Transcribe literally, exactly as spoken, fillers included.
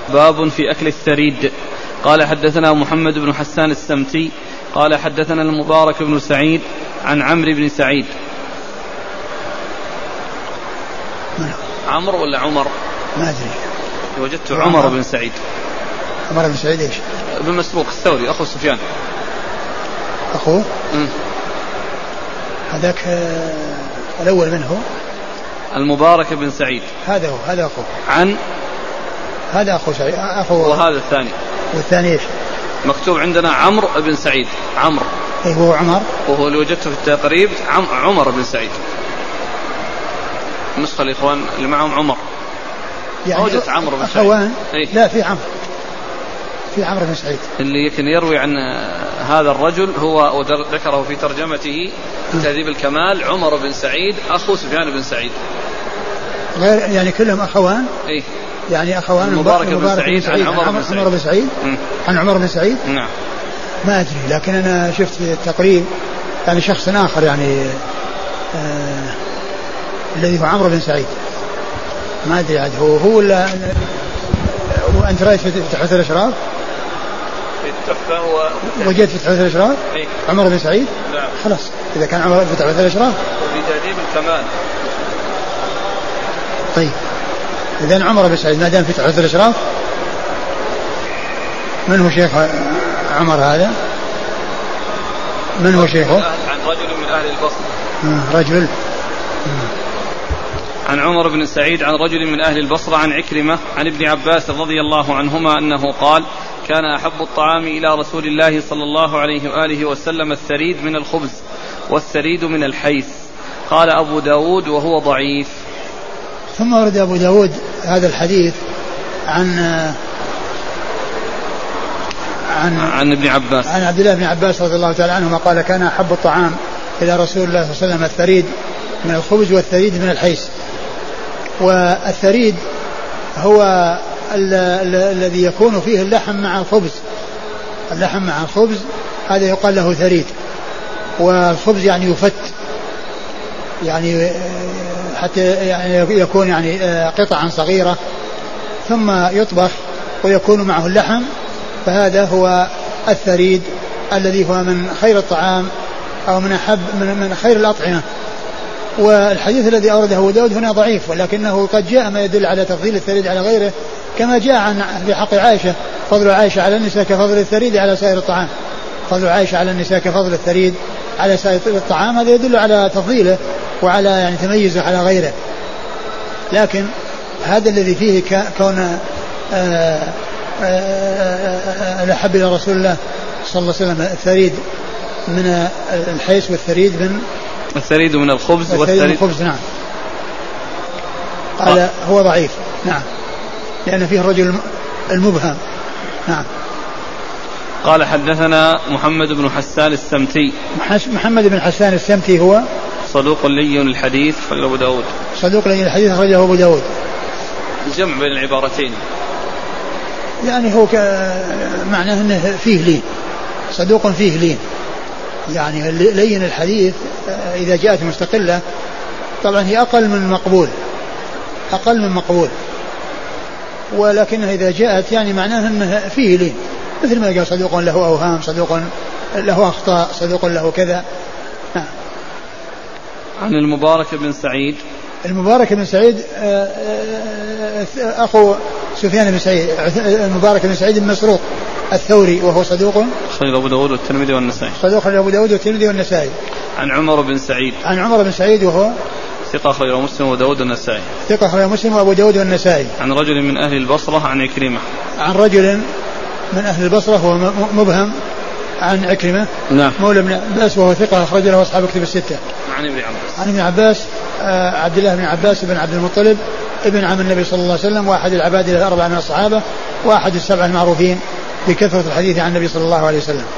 باب في أكل الثريد. قال حدثنا محمد بن حسان السمتي قال حدثنا المبارك بن سعيد عن عمرو بن سعيد. عمرو ولا عمر؟ ما أدري. وجدت عمر بن سعيد. عمر بن سعيد إيش؟ بن مسروق الثوري أخو سفيان. أخوه؟ م. هذاك الأول منه المبارك بن سعيد. هذا هو هذا أخوه. عن هذا أخو سعيد أخوه. وهذا الثاني. والثاني إيش؟ مكتوب عندنا عمرو بن سعيد. عمرو. إيه هو عمر. وهو اللي وجدته في التقريب عم عمر بن سعيد. نسخة الإخوان اللي معهم عمر. يعني وجدت عمرو بن سعيد. إيه؟ لا في عمرو. في عمرو بن سعيد. اللي يمكن يروي عن هذا الرجل هو وذكره في ترجمته تهذيب الكمال عمر بن سعيد أخو سفيان بن سعيد. غير يعني كلهم أخوان. إيه؟ يعني أخوان. المبارك بن سعيد, سعيد عن عمر بن سعيد. عمر بن سعيد. عن عمر بن سعيد. نعم. ما أدري لكن أنا شفت في التقريب يعني شخص آخر يعني آه الذي هو عمرو بن سعيد. ما أدري عاد هو هو ولا وأنت رأيت في تحفة الأشراف؟ في التحفة هو وجدت في تحفة الأشراف؟ إيه؟ عمر بن سعيد؟ نعم. خلاص إذا كان عمر في تحفة الأشراف. وفي تهذيب الكمال. طيب إذن عمر بن سعيد ما دام في تحفة الأشراف. من هو شيخ عمر هذا؟ من هو شيخه؟ عن رجل من أهل البصرة. رجل. عن عمر بن سعيد عن رجل من أهل البصرة عن عكرمة عن ابن عباس رضي الله عنهما أنه قال كان أحب الطعام إلى رسول الله صلى الله عليه وآله وسلم الثريد من الخبز والثريد من الحيث. قال أبو داود وهو ضعيف. ثم ورد أبو داود هذا الحديث عن عن عن ابن عباس عن عبد الله بن عباس رضي الله تعالى عنهما قال كان أحب الطعام إلى رسول الله صلى الله عليه وسلم الثريد من الخبز والثريد من الحيث. والثريد هو ال- ال- الذي يكون فيه اللحم مع الخبز. اللحم مع الخبز هذا يقال له ثريد. والخبز يعني يفت يعني حتى يعني يكون يعني قطعا صغيرة ثم يطبخ ويكون معه اللحم. فهذا هو الثريد الذي هو من خير الطعام أو من أحب من, من خير الأطعمة. والحديث الذي أورده أبو داود هنا ضعيف ولكنه قد جاء ما يدل على تفضيل الثريد على غيره كما جاء عن في حق عائشة فضل عائشة على النساء كفضل الثريد على سائر الطعام. فضل عائشة على النساء كفضل الثريد على سائر الطعام هذا يدل على تفضيله وعلى يعني تميزه على غيره. لكن هذا الذي فيه كون الأحب إلى رسول الله صلى الله عليه وسلم الثريد من الحيث والثريد من الثريد من الخبز والثريد من الخبز. نعم. قال هو ضعيف. نعم لأن فيه الرجل المبهم. نعم. قال حدثنا محمد بن حسان السمتي. محمد بن حسان السمتي هو صدوق لي الحديث خرج أبو داود. صدوق لي الحديث خرجه أبو داود. الجمع بين العبارتين يعني هو معناه أنه فيه لين. صدوق فيه لين يعني لين الحديث إذا جاءت مستقلة طبعا هي أقل من مقبول أقل من مقبول ولكنها إذا جاءت يعني معناه أنه فيه لين مثل ما قال صدوق له أوهام صدوق له أخطاء صدوق له كذا. نعم. عن المبارك بن سعيد. المبارك بن سعيد أخو سفيان بن سعيد. المبارك بن سعيد بن مسروق الثوري وهو صدوق خرج أبو داود والترمذي والنسائي. صدوق خرج أبو داود والترمذي والنسائي. عن عمر بن سعيد. عن عمر بن سعيد وهو ثقة خرج مسلم وداود والنسائي. ثقة خرج مسلم وأبو داود والنسائي. عن رجل من أهل البصرة عن عكرمة. عن رجل من أهل البصرة هو مبهم عن عكرمة. نعم. مولى ابن عباس وهو ثقة أخرج له أصحاب كتب الستة. عن ابن عباس. عن ابن عباس آه عبد الله بن عباس بن عبد المطلب ابن عم النبي صلى الله عليه وسلم واحد العباد الأربعة من الصحابة واحد السبعة المعروفين بكثرة الحديث عن النبي صلى الله عليه وسلم.